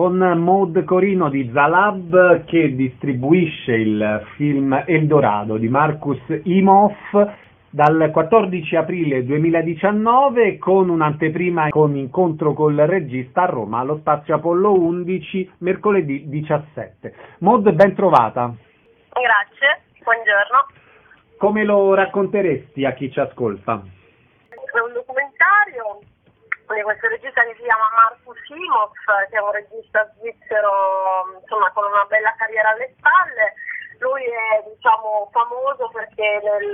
con Maud Corino di Zalab, che distribuisce il film Eldorado di Markus Imhoff dal 14 aprile 2019, con un'anteprima con incontro col regista a Roma allo Spazio Apollo 11 mercoledì 17. Maud, ben trovata. Grazie, buongiorno. Come lo racconteresti a chi ci ascolta? È un documentario di questo regista che si chiama Markus Imhoff, che è un regista svizzero, insomma, con una bella carriera alle spalle. Lui è, famoso perché nel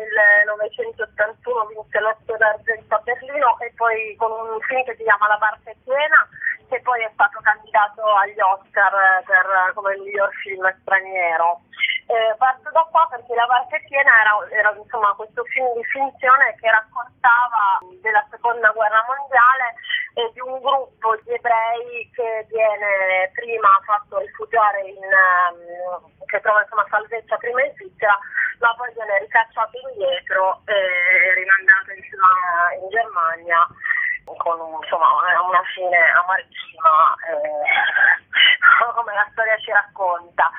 1981 vinse l'Osso d'Argento a Berlino, e poi con un film che si chiama La barca è piena, che poi è stato candidato agli Oscar come miglior film straniero. Parto da qua perché La barca è piena era questo film di finzione che raccontava della seconda guerra mondiale e di un gruppo di ebrei che viene prima fatto rifugiare che trova salvezza prima in Svizzera, ma poi viene ricacciato indietro e rimandato in Germania con una fine amarissima, come la storia ci racconta.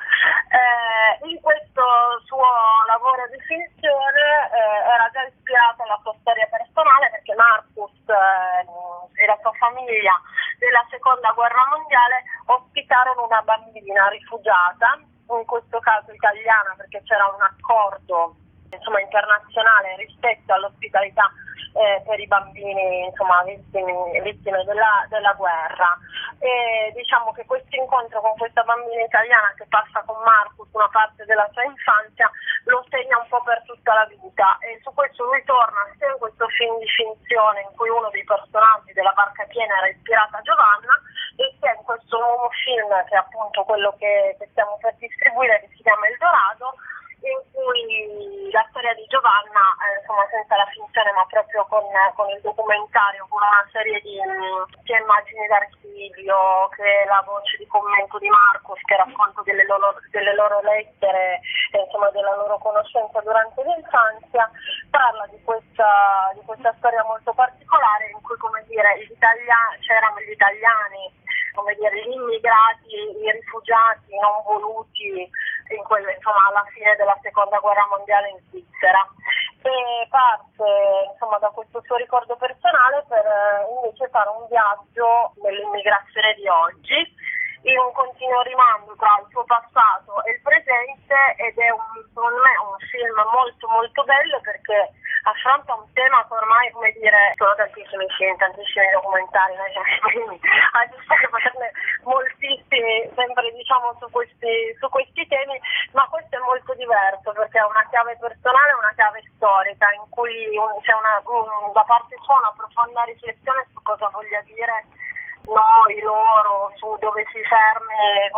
In questo suo lavoro di finzione era già ispirato alla sua storia personale, perché Markus e la sua famiglia nella seconda guerra mondiale ospitarono una bambina rifugiata, in questo caso italiana, perché c'era un accordo internazionale rispetto all'ospitalità per i bambini vittime della guerra. E diciamo che questo incontro con questa bambina italiana, che passa con Markus una parte della sua infanzia, lo segna un po' per tutta la vita, e su questo lui torna sia in questo film di finzione in cui uno dei personaggi della barca piena era ispirata a Giovanna, e sia in questo nuovo film, che è appunto quello che stiamo per distribuire, che si chiama Eldorado, in cui la storia di Giovanna, senza la finzione ma proprio con il documentario, con una serie di sia immagini d'archivio che la voce di commento di Markus, che racconta delle loro lettere, della loro conoscenza durante l'infanzia, parla di questa storia molto particolare in cui, c'erano gli italiani, gli immigrati, i rifugiati non voluti alla fine della seconda guerra mondiale in Svizzera, e parte da questo suo ricordo personale per invece fare un viaggio nell'immigrazione di oggi, in un continuo rimando tra il suo passato e il presente, ed è secondo me un film molto molto bello, perché affronta un tema che ormai, sono tantissimi film, tantissimi documentari, noi siamo i primi a farne moltissimi, sempre su questi temi, ma questo è molto diverso perché ha una chiave personale e una chiave storica, in cui c'è da parte sua una profonda riflessione su cosa voglia dire noi, loro, su dove si fermi,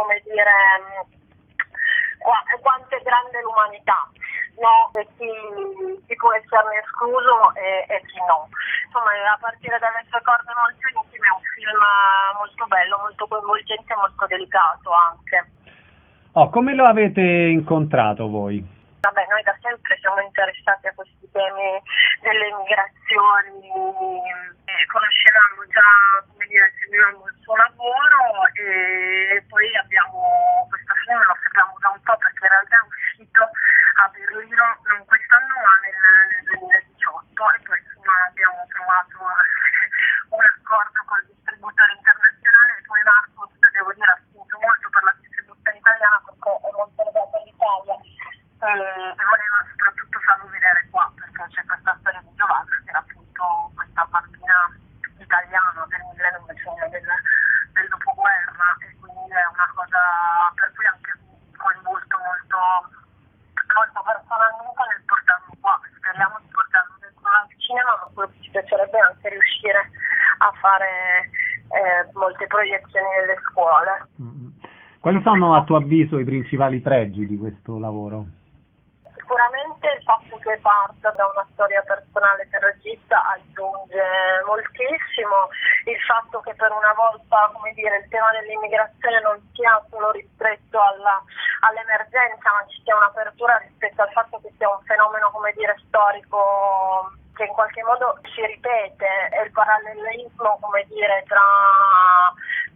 quanto è grande l'umanità, no? E chi può esserne escluso e chi no. A partire dalle sue corde molto intime è un film molto bello, molto coinvolgente e molto delicato anche. Come lo avete incontrato voi? Noi da sempre siamo interessati a questi temi delle migrazioni, conoscevamo già, seguivamo il suo lavoro, e poi questo film lo seguiamo da un po', perché in realtà è uscito a Berlino non quest'anno ma nel 2018, e poi abbiamo trovato un accordo col distributore internazionale, e poi Markus, devo dire, ha spinto molto per la distribuzione italiana, perché è molto legata all'Italia, e voleva soprattutto farlo vedere qua, perché c'è questa storia di Giovanna, che era appunto questa bambina italiana del 1900, del dopoguerra, e quindi è una cosa per cui anche coinvolto molto personalmente nel portarlo qua. Speriamo di portarlo dentro al cinema, ma quello che ci piacerebbe è anche riuscire a fare molte proiezioni nelle scuole. Quali sono, a tuo avviso, i principali pregi di questo lavoro? Sicuramente il fatto che parta da una storia personale del regista aggiunge moltissimo, il fatto che per una volta, il tema dell'immigrazione non sia solo ristretto all'emergenza, ma ci sia un'apertura rispetto al fatto che sia un fenomeno, storico, che in qualche modo si ripete, e il parallelismo, tra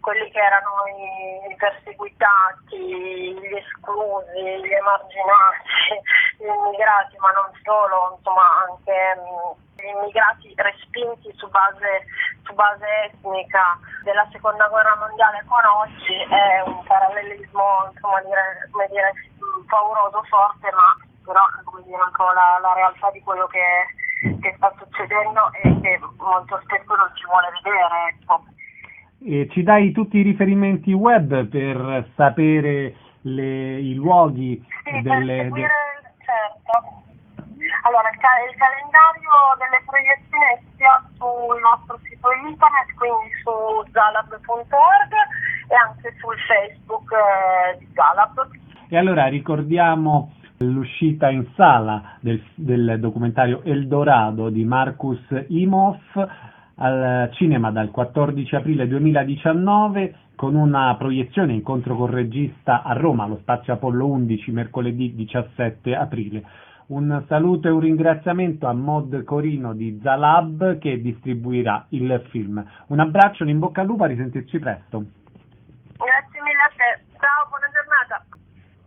quelli che erano i perseguitati, gli esclusi, gli emarginati, gli immigrati, ma non solo, insomma anche gli immigrati respinti su base etnica della seconda guerra mondiale con oggi è un parallelismo, insomma, come dire, pauroso, forte, ma però come dire, un po' la realtà di quello che sta succedendo e che molto spesso non ci vuole vedere, ecco. E ci dai tutti i riferimenti web per sapere i luoghi sì, certo. Allora, il calendario delle proiezioni è sia sul nostro sito internet, quindi su zalab.org, e anche sul Facebook di Zalab. E allora ricordiamo l'uscita in sala del documentario Eldorado di Markus Imhoff al cinema dal 14 aprile 2019, con una proiezione incontro col regista a Roma, allo Spazio Apollo 11, mercoledì 17 aprile. Un saluto e un ringraziamento a Mod Corino di Zalab che distribuirà il film. Un abbraccio, in bocca al lupo, a risentirci presto.